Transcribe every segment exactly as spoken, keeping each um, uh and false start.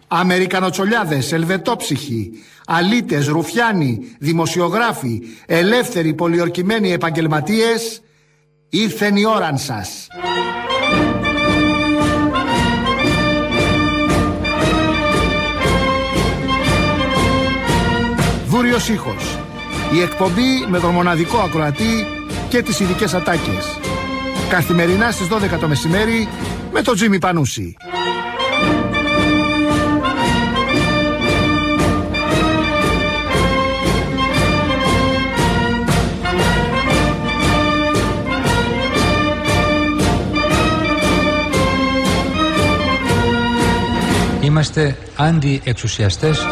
Αμερικανοτσολιάδες, ελβετόψυχοι, αλήτες, ρουφιάνοι, δημοσιογράφοι, ελεύθεροι πολιορκημένοι επαγγελματίες, ήρθεν η ώραν σας. Δούριος ήχος. Η εκπομπή με τον μοναδικό ακροατή και τις ειδικές ατάκες. Καθημερινά στις δώδεκα το μεσημέρι με τον Τζίμι Πανούση. Είμαστε αντιεξουσιαστές.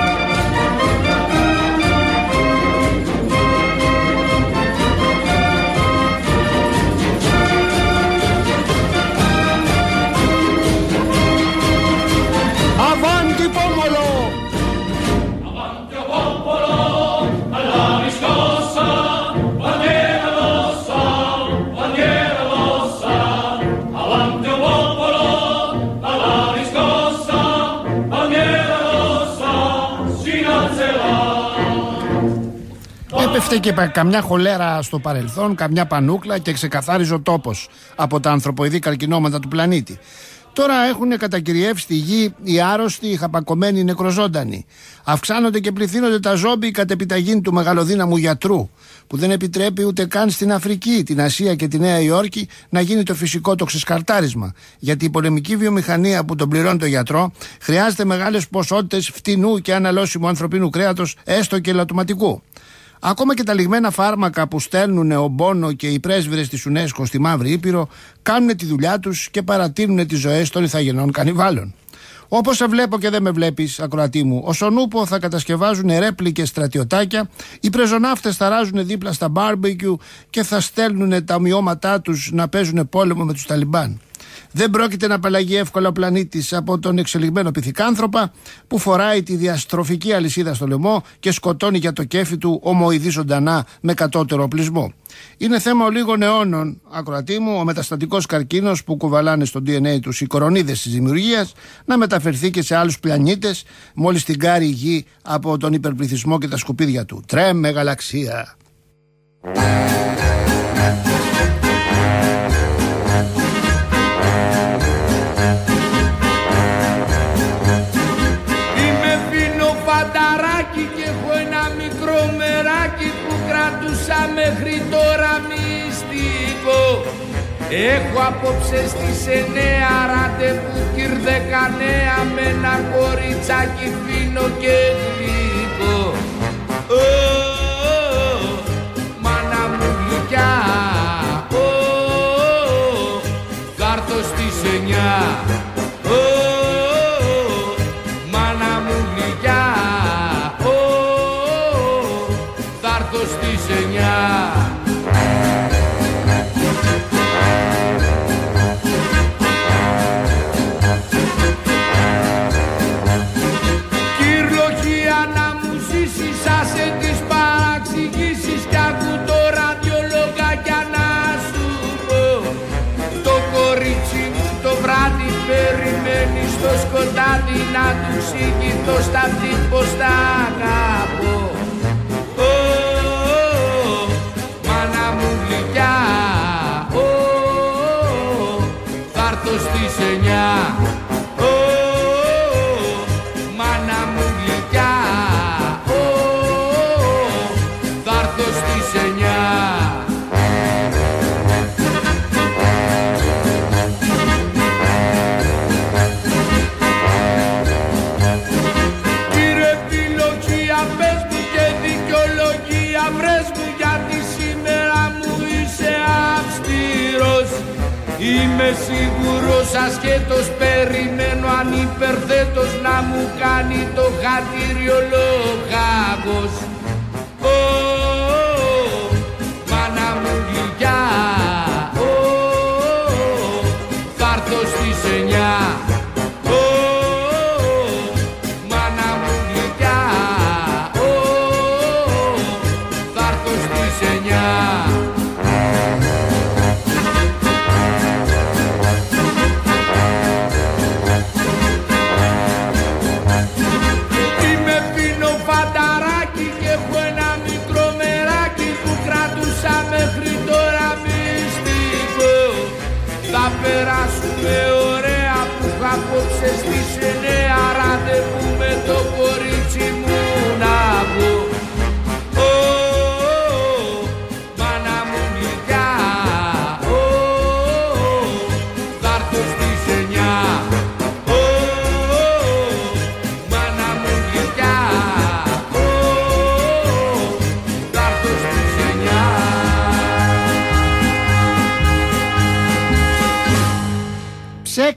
Έπεφτε και καμιά χολέρα στο παρελθόν, καμιά πανούκλα και ξεκαθάριζε ο τόπος από τα ανθρωποειδή καρκινώματα του πλανήτη. Τώρα έχουν κατακυριεύσει τη γη οι άρρωστοι, οι χαπακωμένοι, οι νεκροζώντανοι. Αυξάνονται και πληθύνονται τα ζόμπι κατ' επιταγήν του μεγαλοδύναμου γιατρού, που δεν επιτρέπει ούτε καν στην Αφρική, την Ασία και τη Νέα Υόρκη να γίνει το φυσικό το ξεσκαρτάρισμα. Γιατί η πολεμική βιομηχανία που τον πληρώνει το γιατρό χρειάζεται μεγάλες ποσότητες φτηνού και αναλώσιμου ανθρωπίνου κρέατος, έστω και ελαττωματικού. Ακόμα και τα λιγμένα φάρμακα που στέλνουν ο Μπόνο και οι πρέσβυρες της UNESCO στη Μαύρη Ήπειρο κάνουν τη δουλειά τους και παρατείνουν τις ζωές των ηθαγενών κανιβάλων. Όπως σε βλέπω και δεν με βλέπεις, ακροατή μου, ως ο Νούπο θα κατασκευάζουν ρέπλικες στρατιωτάκια, οι πρεζοναύτες θα ράζουν δίπλα στα μπάρμπεκιου και θα στέλνουν τα ομοιώματά τους να παίζουν πόλεμο με τους Ταλιμπάν. Δεν πρόκειται να απαλλαγεί εύκολα ο πλανήτης από τον εξελιγμένο πυθικάνθρωπα που φοράει τη διαστροφική αλυσίδα στο λαιμό και σκοτώνει για το κέφι του ομοειδή ζωντανά με κατώτερο οπλισμό. Είναι θέμα ολίγων αιώνων, ακροατή μου, ο μεταστατικός καρκίνος που κουβαλάνε στο ντι εν έι τους οι κορονίδες της δημιουργίας να μεταφερθεί και σε άλλους πλανήτες μόλις την κάρει η γη από τον υπερπληθυσμό και τα σκουπίδια του. Τρέμε γαλαξία. Και έχω ένα μικρό μεράκι που κρατούσα μέχρι τώρα μυστικό. Έχω απόψε στις εννέα ραντεβού κυρδεκανέα με ένα κοριτσάκι φίνο και γλυκό. Ω, μάνα μου γλυκιά, ω, θα έρθω στις εννιά. Στις εννιά. Κυρλοχία να μου ζήσεις, άσε τις παραξηγήσεις κι άκου το ραδιολογάκια να σου πω. Το κορίτσι μου το βράδυ περιμένει στο σκοτάδι να του συγγυθώ στα πως τα αγαπώ. Στις εννιά. Oh, μάνα μου γλυκιά, oh, θα έρθω στις εννιά. Κύριε επιλογία πες μου και δικαιολογία βρες μου, γιατί σήμερα μου είσαι αυστηρός. Είμαι σίγουρος ασχέτως περιμένω ανυπερθέτως να μου κάνει το χατήριο λογάγος. Ω, μάνα μου γλυκιά, ω, θα έρθω στις εννιά. Ω, μάνα μου γλυκιά, ω, θα έρθω στις εννιά.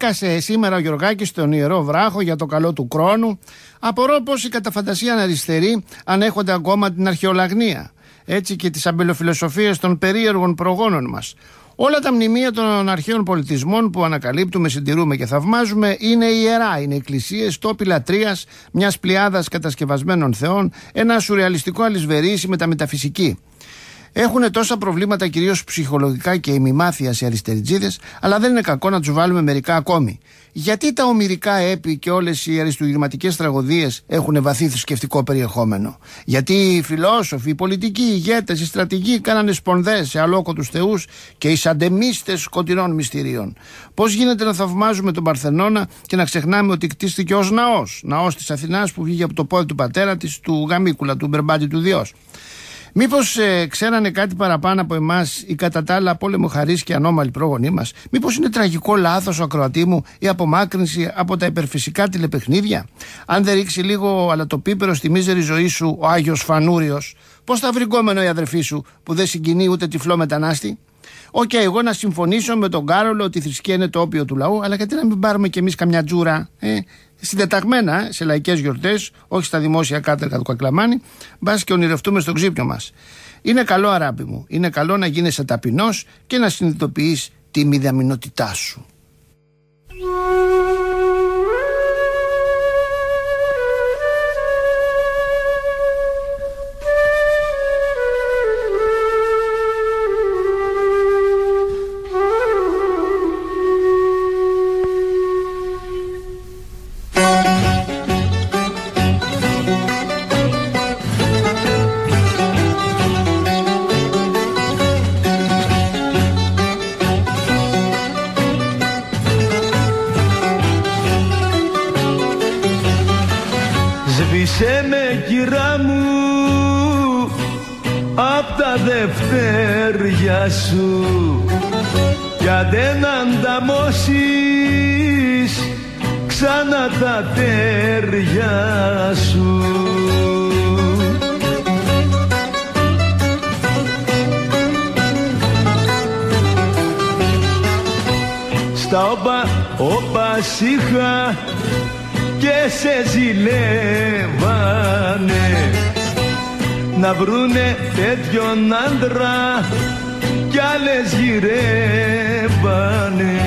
Έσκασε σήμερα ο Γιωργάκης στον Ιερό Βράχο για το καλό του χρόνου. Απορώ πως οι καταφαντασίαν αριστεροί ανέχονται ακόμα την αρχαιολαγνία, έτσι και τις αμπελοφιλοσοφίες των περίεργων προγόνων μας. Όλα τα μνημεία των αρχαίων πολιτισμών που ανακαλύπτουμε, συντηρούμε και θαυμάζουμε είναι ιερά. Είναι εκκλησίες, τόποι λατρείας μιας πλειάδας κατασκευασμένων θεών, ένα σουρεαλιστικό αλυσβερίσι με τα μεταφυσική. Έχουν τόσα προβλήματα, κυρίως ψυχολογικά και ημιμάθεια οι αριστεριτζίδες, αλλά δεν είναι κακό να τους βάλουμε μερικά ακόμη. Γιατί τα ομηρικά έπι και όλες οι αριστουργηματικές τραγωδίες έχουν βαθύ θρησκευτικό περιεχόμενο? Γιατί οι φιλόσοφοι, οι πολιτικοί, οι ηγέτες, οι στρατηγοί κάνανε σπονδές σε αλόκοτους θεούς και οι σαντεμίστες σκοτεινών μυστηρίων? Πώς γίνεται να θαυμάζουμε τον Παρθενώνα και να ξεχνάμε ότι κτίστηκε ως ναός, ναός της Αθηνάς που βγήκε από το πόδι του πατέρα της, του Γαμίκουλα, του Μπερμπάτη του Διός? Μήπως ε, ξέρανε κάτι παραπάνω από εμάς οι κατά τα άλλα πόλεμο-χαρείς και ανώμαλοι πρόγονοί μας? Μήπως είναι τραγικό λάθος, ο ακροατή μου, η απομάκρυνση από τα υπερφυσικά τηλεπαιχνίδια? Αν δεν ρίξει λίγο αλατοπίπερο στη μίζερη ζωή σου ο Άγιος Φανούριος, πώς θα βρει γκόμενο η αδερφή σου που δεν συγκινεί ούτε τυφλό μετανάστη? Οκ, okay, εγώ να συμφωνήσω με τον Κάρολο ότι η θρησκεία είναι το όπιο του λαού, αλλά γιατί να μην πάρουμε κι εμείς καμιά τζούρα, ε, συντεταγμένα σε λαϊκές γιορτές, όχι στα δημόσια κάτεργα του Κακλαμάνη, μπας και ονειρευτούμε στο ξύπνιο μας. Είναι καλό, αράπη μου, είναι καλό να γίνεσαι ταπεινός και να συνειδητοποιείς τη μηδαμινότητά σου. Σβήσε με, κυρά μου, απ' τα δευτέρια σου κι άντε να ανταμώσεις ξανά τα τέρια σου. Στα όπα, όπα σίχα και σε ζηλεύανε να βρουνε τέτοιον άντρα κι άλλες γυρεύανε.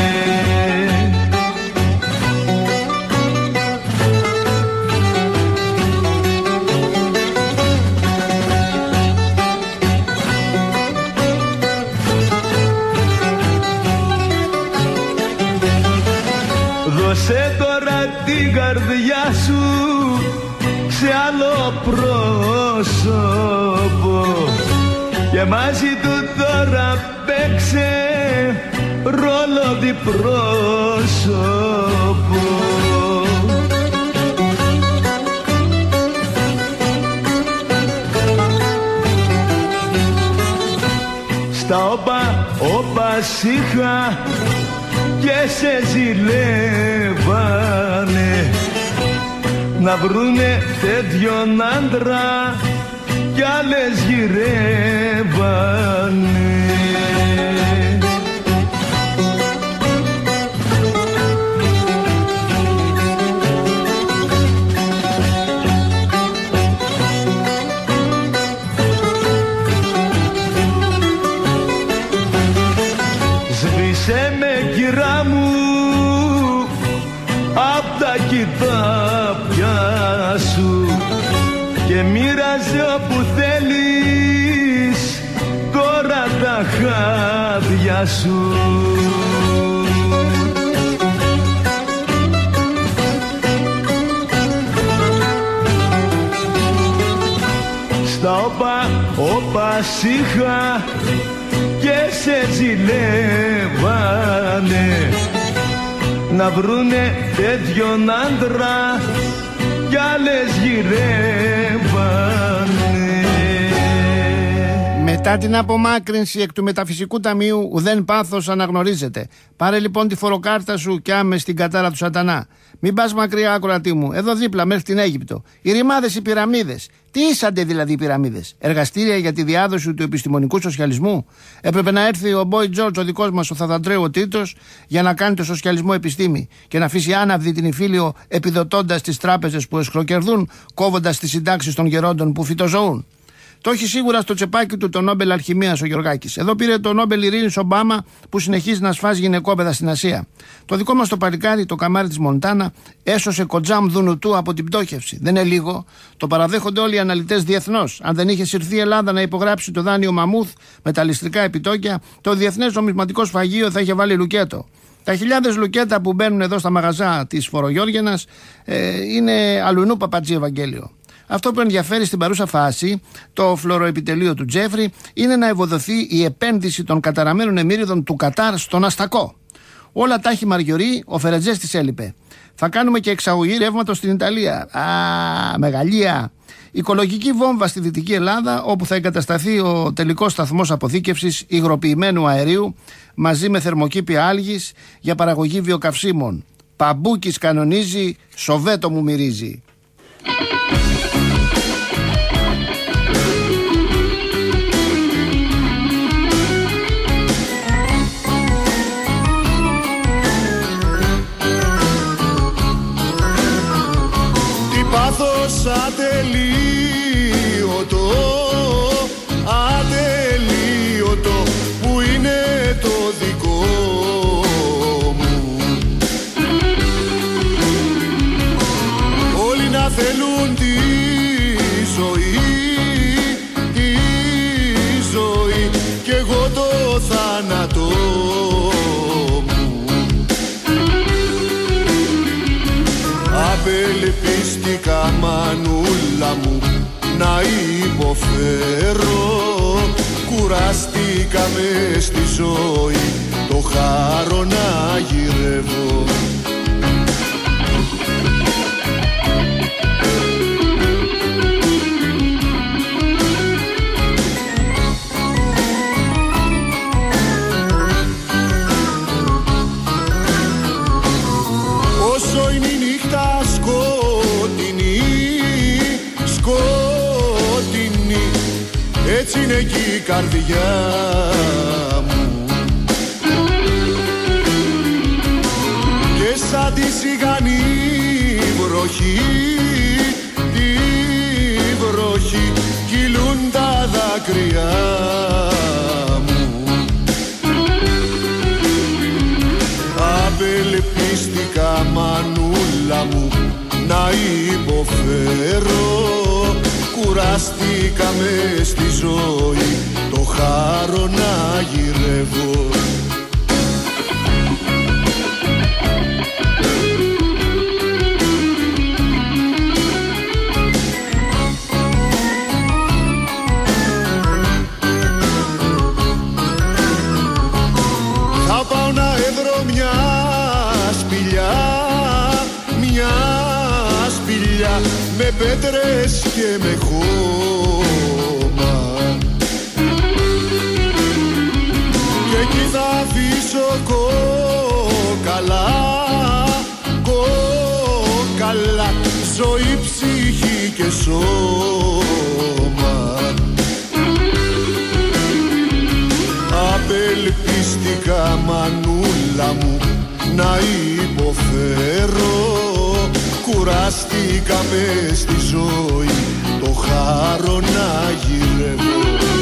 Δώσε τώρα την καρδιά σου σε άλλο πρόσωπο και μαζί του τώρα παίξε ρόλο διπρόσωπο. Στα όπα, όπα σίχα και σε ζηλεύανε να βρουνε τέτοιον άντρα κι άλλες γυρεύανε. Σβήσε με, κυρά μου, απ' τα κοιτάπια σου και μοίραζε όπου θέλεις τώρα τα χάδια σου. Στα όπα, όπα σίχα και σε ζηλεύανε να βρουνε τέτοιον άντρα κι άλλες γυρεύανε. Μετά την απομάκρυνση εκ του μεταφυσικού ταμείου ουδέν πάθος αναγνωρίζεται. Πάρε λοιπόν τη φοροκάρτα σου και άμε στην κατάρα του σατανά. Μην πας μακριά, ακροατή μου. Εδώ δίπλα, μέχρι την Αίγυπτο. Οι ρημάδες, οι πυραμίδες. Τι ήσαντε δηλαδή οι πυραμίδες? Εργαστήρια για τη διάδοση του επιστημονικού σοσιαλισμού. Έπρεπε να έρθει ο Μπόι Τζόρτζ, ο δικός μας, ο Θαδαντρέου ο Τίτος, για να κάνει το σοσιαλισμό επιστήμη και να αφήσει άναυδη την Ιφίλιο, επιδοτώντας τις τράπεζες που εσχροκερδούν, κόβοντας τις συντάξεις των γερόντων που φυτοζωούν. Το έχει σίγουρα στο τσεπάκι του το Νόμπελ Αλχημίας ο Γιωργάκης. Εδώ πήρε το Νόμπελ Ειρήνης Ομπάμα που συνεχίζει να σφάζει γυναικόπαιδα στην Ασία. Το δικό μας το παλικάρι, το καμάρι της Μοντάνα, έσωσε Κοτζάμ Δουνουτού από την πτώχευση. Δεν είναι λίγο. Το παραδέχονται όλοι οι αναλυτές διεθνώς. Αν δεν είχε συρθεί η Ελλάδα να υπογράψει το δάνειο Μαμούθ με τα ληστρικά επιτόκια, το Διεθνές Νομισματικό Σφαγείο θα είχε βάλει λουκέτο. Τα χιλιάδες λουκέτα που μπαίνουν εδώ στα μαγαζά της Φορογιώργενας ε, είναι αλουνού παπατζή Ευαγγέλιο. Αυτό που ενδιαφέρει στην παρούσα φάση, το φλωροεπιτελείο του Τζέφρι, είναι να ευοδοθεί η επένδυση των καταραμένων εμμύριδων του Κατάρ στον Αστακό. Όλα τα έχει Μαριωρή, ο Φερετζές της έλειπε. Θα κάνουμε και εξαγωγή ρεύματος στην Ιταλία. Α, μεγαλεία. Οικολογική βόμβα στη Δυτική Ελλάδα, όπου θα εγκατασταθεί ο τελικός σταθμός αποθήκευσης υγροποιημένου αερίου μαζί με θερμοκήπια άλγης για παραγωγή βιοκαυσίμων. Παμπούκης κανονίζει, Σοβέτο μου μυρίζει. Πάθος ατελείωτο, ατελείωτο που είναι το δικό μου. Όλοι να θέλουν τη ζωή, τη ζωή κι εγώ το θάνατο μου. Απελπίστηκα μανούλα μου να υποφέρω, κουραστήκα μες στη ζωή το χάρο να γυρεύω. Όσο είναι η νύχτα σκοτεινή, σκοτεινή, έτσι είναι και η καρδιά μου. Και σαν τη σιγανή βροχή, τη βροχή, κυλούν τα δάκρυα μου. Απελπίστηκα μανούλα μου να υποφέρω, κουραστήκα μες στη ζωή το χάρο να γυρεύω. Θα πάω να έβρω μια σπηλιά, μια σπηλιά με πέτρες και με χώμα, και εκεί θα αφήσω κόκαλα, κόκαλα, ζωή, ψυχή και σώμα. Απελπίστηκα μανούλα μου να υποφέρω, κουραστήκα μες στη ζωή το χάρο να γυρεύω.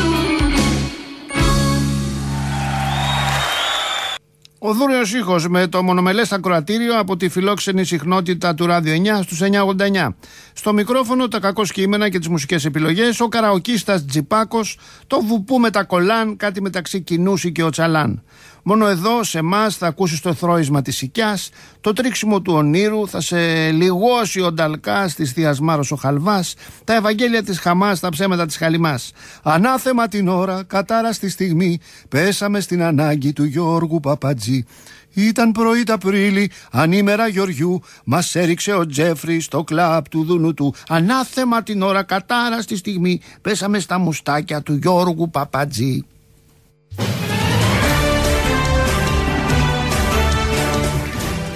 Ο δούριος ήχος με το μονομελές ακροατήριο από τη φιλόξενη συχνότητα του Ράδιο εννιά στους εννιά ογδόντα εννιά. Στο μικρόφωνο τα κακώς κείμενα και τις μουσικές επιλογές, ο καραοκίστας Τζιπάκος, το βουπού με τα κολάν, κάτι μεταξύ Κινούση και ο Τσαλάν. Μόνο εδώ σε εμάς θα ακούσεις το θρώισμα της σικιάς, το τρίξιμο του ονείρου, θα σε λιγώσει ο Νταλκάς της Θείας Μάρος ο Χαλβάς, τα Ευαγγέλια της Χαμάς, τα ψέματα της Χαλιμάς. Ανάθεμα την ώρα, κατάρα στη στιγμή, πέσαμε στην ανάγκη του Γιώργου Παπατζή. Ήταν πρωί τ' Απρίλη, ανήμερα Γεωργιού, μας έριξε ο Τζέφρι στο κλαμπ του Δουνουτού. Ανάθεμα την ώρα, κατάρα στη στιγμή, πέσαμε στα μουστάκια του Γιώργου Παπατζή.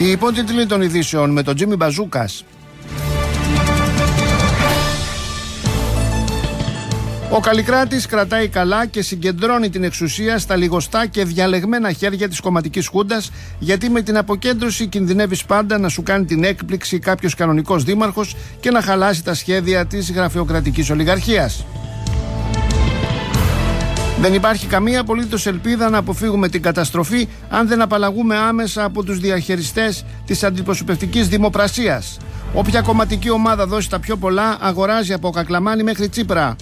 Οι υπότιτλοι των ειδήσεων με τον Τζίμι Μπαζούκας. Ο Καλλικράτης κρατάει καλά και συγκεντρώνει την εξουσία στα λιγοστά και διαλεγμένα χέρια της κομματικής χούντας, γιατί με την αποκέντρωση κινδυνεύεις πάντα να σου κάνει την έκπληξη κάποιος κανονικός δήμαρχος και να χαλάσει τα σχέδια της γραφειοκρατικής ολιγαρχίας. Δεν υπάρχει καμία απολύτως ελπίδα να αποφύγουμε την καταστροφή αν δεν απαλλαγούμε άμεσα από τους διαχειριστές της αντιπροσωπευτικής δημοπρασίας. Όποια κομματική ομάδα δώσει τα πιο πολλά αγοράζει από Κακλαμάνη μέχρι Τσίπρα.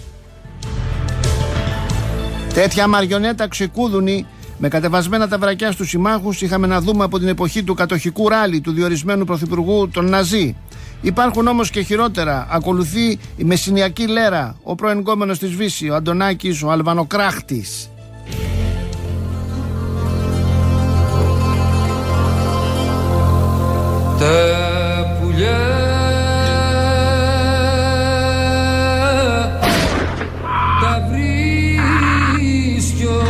Τέτοια μαριονέτα ξεκούδουνη με κατεβασμένα τα βρακιά στους συμμάχους είχαμε να δούμε από την εποχή του κατοχικού ράλι του διορισμένου πρωθυπουργού των Ναζί. Υπάρχουν όμως και χειρότερα. Ακολουθεί η μεσηνιακή λέρα, ο πρώην γκόμενος της Βύση, ο Αντωνάκης, ο Αλβανοκράχτης. Τα πουλιά τα βρίσκει ο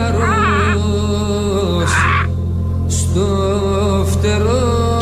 χαρός στο φτερό.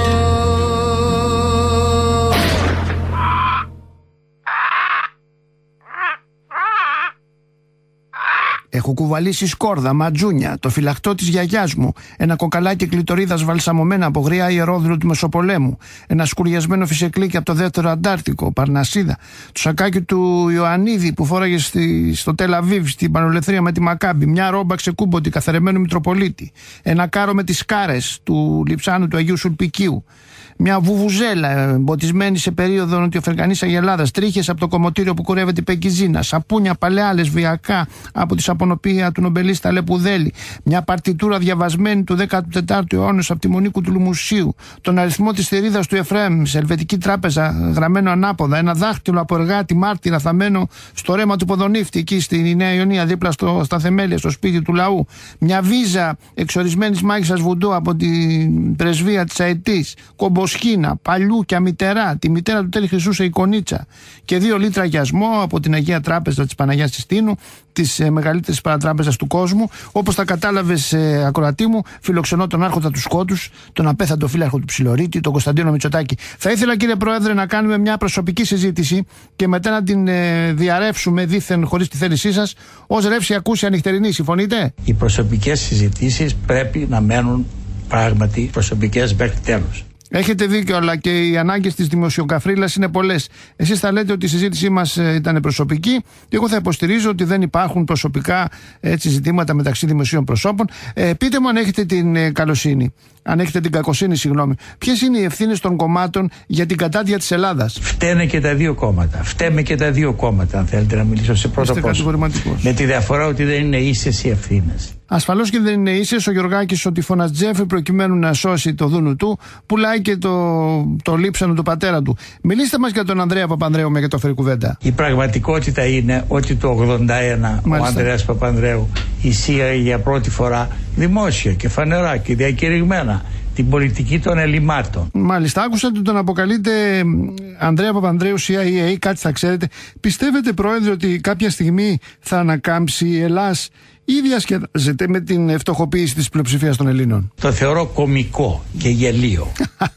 Έχω κουβαλήσει σκόρδα, ματζούνια, το φυλαχτό της γιαγιάς μου, ένα κοκαλάκι κλειτορίδας βαλσαμωμένα από γριά ιερόδουλο του Μεσοπολέμου, ένα σκουριασμένο φυσεκλίκι από το δεύτερο Αντάρτικο, Παρνασίδα, το σακάκι του Ιωαννίδη που φόραγε στη, στο Τελαβίβ, στην Πανολεθρία με τη Μακάμπη, μια ρόμπα ξεκούμποντη καθαρεμένου Μητροπολίτη, ένα κάρο με τις σκάρες του Λιψάνου του Αγίου Σουλπικίου, μια βουβουζέλα εμποτισμένη σε περίοδο νοτιοαφρικανής αγελάδας, τρίχες από το κομμωτήριο που κουρεύεται η Πεκιζίνα, σαπούνια παλαιά λεσβιακά από τη σαπονοπία του νομπελίστα Λεπουδέλη, μια παρτιτούρα διαβασμένη του δέκατου τετάρτου αιώνα από τη Μονή Κουτουλουμουσίου, τον αριθμό της θηρίδας του Εφραίμ σε Ελβετική τράπεζα γραμμένο ανάποδα, ένα δάχτυλο από εργάτη μάρτυρα θαμμένο στο ρέμα του Ποδονύφτη, εκεί στη Νέα Ιωνία, δίπλα στο, στα θεμέλια, στο σπίτι του λαού, μια βίζα εξορισμένης μάγισσας βουντού από την πρεσβεία της Αετής, Κομποσχίνα, Παλιούκια, Μητερά, τη μητέρα του Τέλη Χρυσού σε εικονίτσα και δύο λίτρα γιασμό από την Αγία Τράπεζα της Παναγιάς της Τίνου, της ε, μεγαλύτερης παρατράπεζας του κόσμου. Όπως τα κατάλαβες, ε, ακροατή μου, φιλοξενώ τον άρχοντα του Σκότους, τον απέθαντο φύλαρχο του Ψιλορίτη, τον Κωνσταντίνο Μητσοτάκη. Θα ήθελα, κύριε Πρόεδρε, να κάνουμε μια προσωπική συζήτηση και μετά να την ε, διαρρεύσουμε δήθεν χωρίς τη θέλησή σας ως ρεύση ακούσια νυχτερινή. Συμφωνείτε? Οι προσωπικές συζητήσεις πρέπει να μένουν πράγματι προσωπικές μέχρι τέλους. Έχετε δίκιο, αλλά και οι ανάγκες της δημοσιοκαφρίλας είναι πολλές. Εσείς θα λέτε ότι η συζήτησή μας ήταν προσωπική, και εγώ θα υποστηρίζω ότι δεν υπάρχουν προσωπικά έτσι, ζητήματα μεταξύ δημοσίων προσώπων. Ε, πείτε μου αν έχετε την ε, καλοσύνη, αν έχετε την κακοσύνη, συγγνώμη. Ποιες είναι οι ευθύνες των κομμάτων για την κατάδια της Ελλάδας? Φταίνε και τα δύο κόμματα. Φταίμε και τα δύο κόμματα, αν θέλετε να μιλήσω σε πρώτο πρόσωπο. Με τη διαφορά ότι δεν είναι ίσες οι ευθύνες. Ασφαλώς και δεν είναι ίσες. Ο Γιωργάκης ο τυφώνας Τζέφρι, προκειμένου να σώσει το δούνου του, πουλάει και το, το λείψανο του πατέρα του. Μιλήστε μας για τον Ανδρέα Παπανδρέου με κατόφερη κουβέντα. Η πραγματικότητα είναι ότι το ογδόντα ένα Μάλιστα. ο Ανδρέας Παπανδρέου εισήγαγε για πρώτη φορά δημόσια και φανερά και διακηρυγμένα την πολιτική των ελλημάτων. Μάλιστα, άκουσα ότι τον αποκαλείται Ανδρέα Παπανδρέου σι άι έι, κάτι θα ξέρετε. Πιστεύετε, Πρόεδρε, ότι κάποια στιγμή θα ανακάμψει η Ελλάς ή διασκεδάζεται με την φτωχοποίηση της πλειοψηφίας των Ελλήνων? Το θεωρώ κωμικό και γελίο.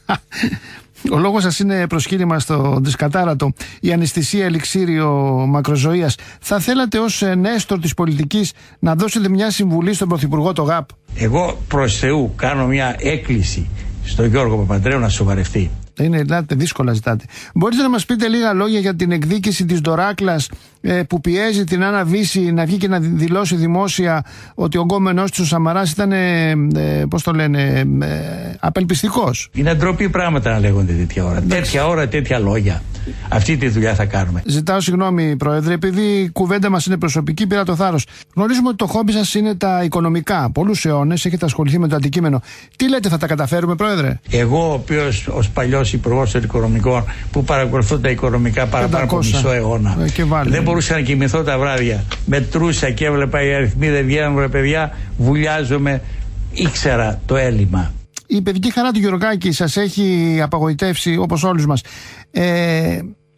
Ο λόγος σας είναι προσχείρημα στο δισκατάρατο, η αναισθησία ελιξίριο μακροζωίας. Θα θέλατε ως νέστορ της πολιτικής να δώσετε μια συμβουλή στον Πρωθυπουργό το ΓΑΠ? Εγώ προς Θεού κάνω μια έκκληση στον Γιώργο Παπανδρέου να σοβαρευτεί. Είναι δηλαδή δύσκολα ζητάτε. Μπορείτε να μας πείτε λίγα λόγια για την εκδίκηση της Ντοράκλας ε, που πιέζει την Άννα Βύση να βγει και να δηλώσει δημόσια ότι ο γκόμενός της ο Σαμαράς ήταν, ε, ε, πώς το λένε, ε, απελπιστικός? Είναι ντροπή πράγματα να λέγονται τέτοια ώρα. Εντάξει. Τέτοια ώρα, τέτοια λόγια. Αυτή τη δουλειά θα κάνουμε. Ζητάω συγγνώμη, Πρόεδρε, επειδή η κουβέντα μας είναι προσωπική, πήρα το θάρρος. Γνωρίζουμε ότι το χόμπι σας είναι τα οικονομικά. Πολλούς αιώνες έχετε ασχοληθεί με το αντικείμενο. Τι λέτε, θα τα καταφέρουμε, Πρόεδρε? Εγώ, ο οποίος ως παλιός υπουργός των οικονομικών που παρακολουθώ τα οικονομικά παραπάνω από μισό αιώνα, ε, δεν μπορούσα να κοιμηθώ τα βράδια. Μετρούσα και έβλεπα οι αριθμοί δεν βγαίνουν, ρε παιδιά, βουλιάζομαι, ήξερα το έλλειμμα. Η παιδική χαρά του Γιωργάκη σας έχει απογοητεύσει όπως όλους μας. Ε,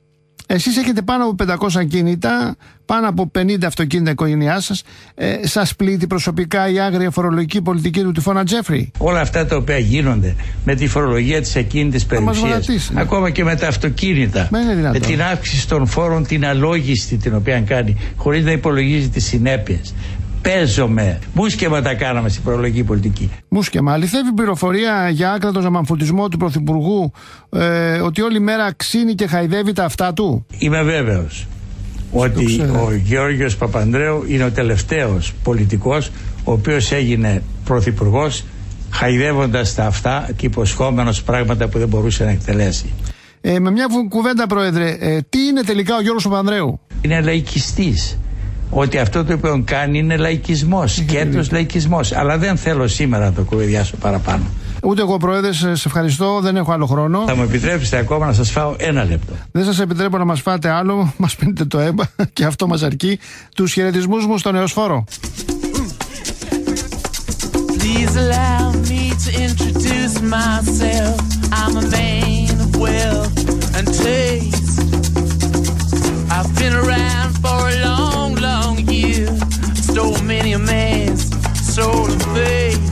Εσείς έχετε πάνω από πεντακόσια κίνητα, πάνω από πενήντα αυτοκίνητα οικογένειά σας. Ε, σας πλήττει προσωπικά η άγρια φορολογική πολιτική του τυφώνα Τζέφρι? Όλα αυτά τα οποία γίνονται με τη φορολογία της ακίνητης περιουσίας, ναι. ακόμα και με τα αυτοκίνητα, με την αύξηση των φόρων, την αλόγιστη την οποία κάνει, χωρίς να υπολογίζει τις συνέπειες. Παίζομαι. Μουσκεμα τα κάναμε στην φορολογική πολιτική. Μουσκεμα. Αληθεύει πληροφορία για άκρατο ζαμαμφουτισμό του Πρωθυπουργού, ε, ότι όλη μέρα ξύνει και χαϊδεύει τα αυτά του? Είμαι βέβαιος ότι ο Γεώργιος Παπανδρέου είναι ο τελευταίος πολιτικός ο οποίος έγινε πρωθυπουργός χαϊδεύοντας τα αυτά και υποσχόμενος πράγματα που δεν μπορούσε να εκτελέσει. Ε, με μια κουβέντα, Πρόεδρε, ε, τι είναι τελικά ο Γιώργος Παπανδρέου? Είναι λαϊκιστής. Ότι αυτό το οποίο κάνει είναι λαϊκισμός, κέντρος λαϊκισμός. Αλλά δεν θέλω σήμερα να το κουβεντιάσω παραπάνω. Ούτε εγώ, Πρόεδρε, σε ευχαριστώ, δεν έχω άλλο χρόνο. Θα μου επιτρέψετε ακόμα να σας φάω ένα λεπτό? Δεν σας επιτρέπω να μας φάτε άλλο, μας πίνετε το αίμα και αυτό μας αρκεί. Τους χαιρετισμούς μου στον Εωσφόρο. Please allow me to introduce myself. I'm a man of wealth and taste. I've been around for a long, long year. Stole many a man's soul and faith.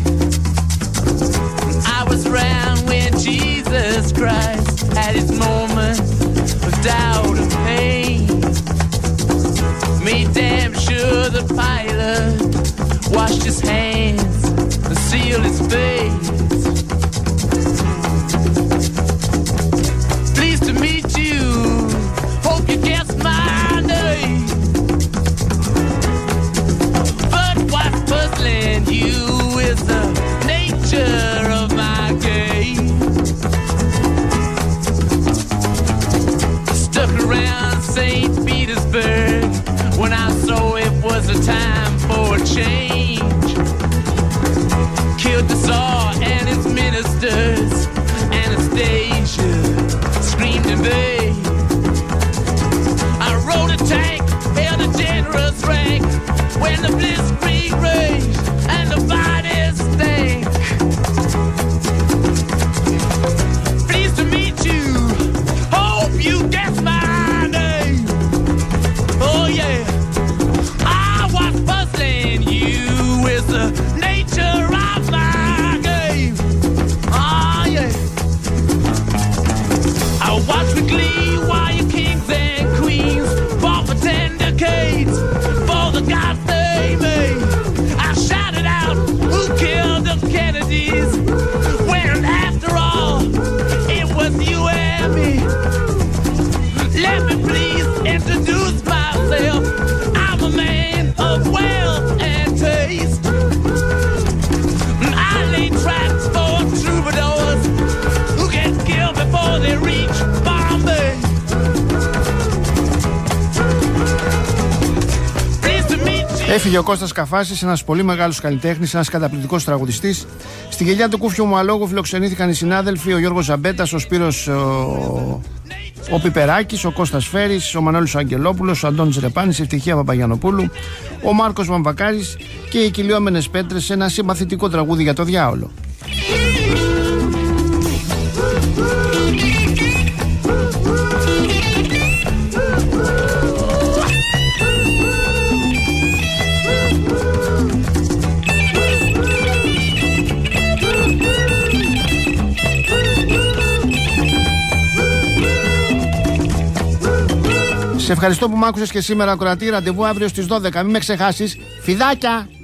I was around when Jesus Christ had his moment of doubt and pain. Made damn sure the pilot washed his hands and sealed his face. Pleased to meet you. Hope you guessed my name. But what's puzzling you is the nature of my game. Stuck around Saint Petersburg when I saw it was a time for a change. Killed the Tsar and his ministers. Anastasia screamed in vain. I rode a tank, held a generous rank when the blitzkrieg raged and the bodies stank. Pleased to meet you. Hope you guess my name. Oh yeah. I was puzzling you with the nature of my game. Oh yeah. I watch with glee while you kings and queens fought for ten decades for the gods they made. I shouted out, who killed the Kennedys? When after all, it was you and me. Let me please introduce myself. I'm a man of wealth and taste. I lay traps for troubadours who get killed before they reach Bombay. Έφυγε ο Κώστας Καφάσης, ένας πολύ μεγάλος καλλιτέχνης, ένας καταπληκτικός τραγουδιστής. Στη γελιά του Κούφιου μου αλόγου φιλοξενήθηκαν οι συνάδελφοι, ο Γιώργος Ζαμπέτας, ο Σπύρος ο, ο Πιπεράκης, ο Κώστας Φέρης, ο Μανώλης ο Αγγελόπουλος, ο Αντώνης Ρεπάνης, η Ευτυχία Παπαγιανοπούλου, ο Μάρκος Βαμβακάρης και οι Κυλιόμενες Πέτρες σε ένα συμπαθητικό τραγούδι για το διάολο. Σε ευχαριστώ που μ' άκουσες και σήμερα, ακροατή. Ραντεβού αύριο στις δώδεκα. Μην με ξεχάσεις. Φιδάκια!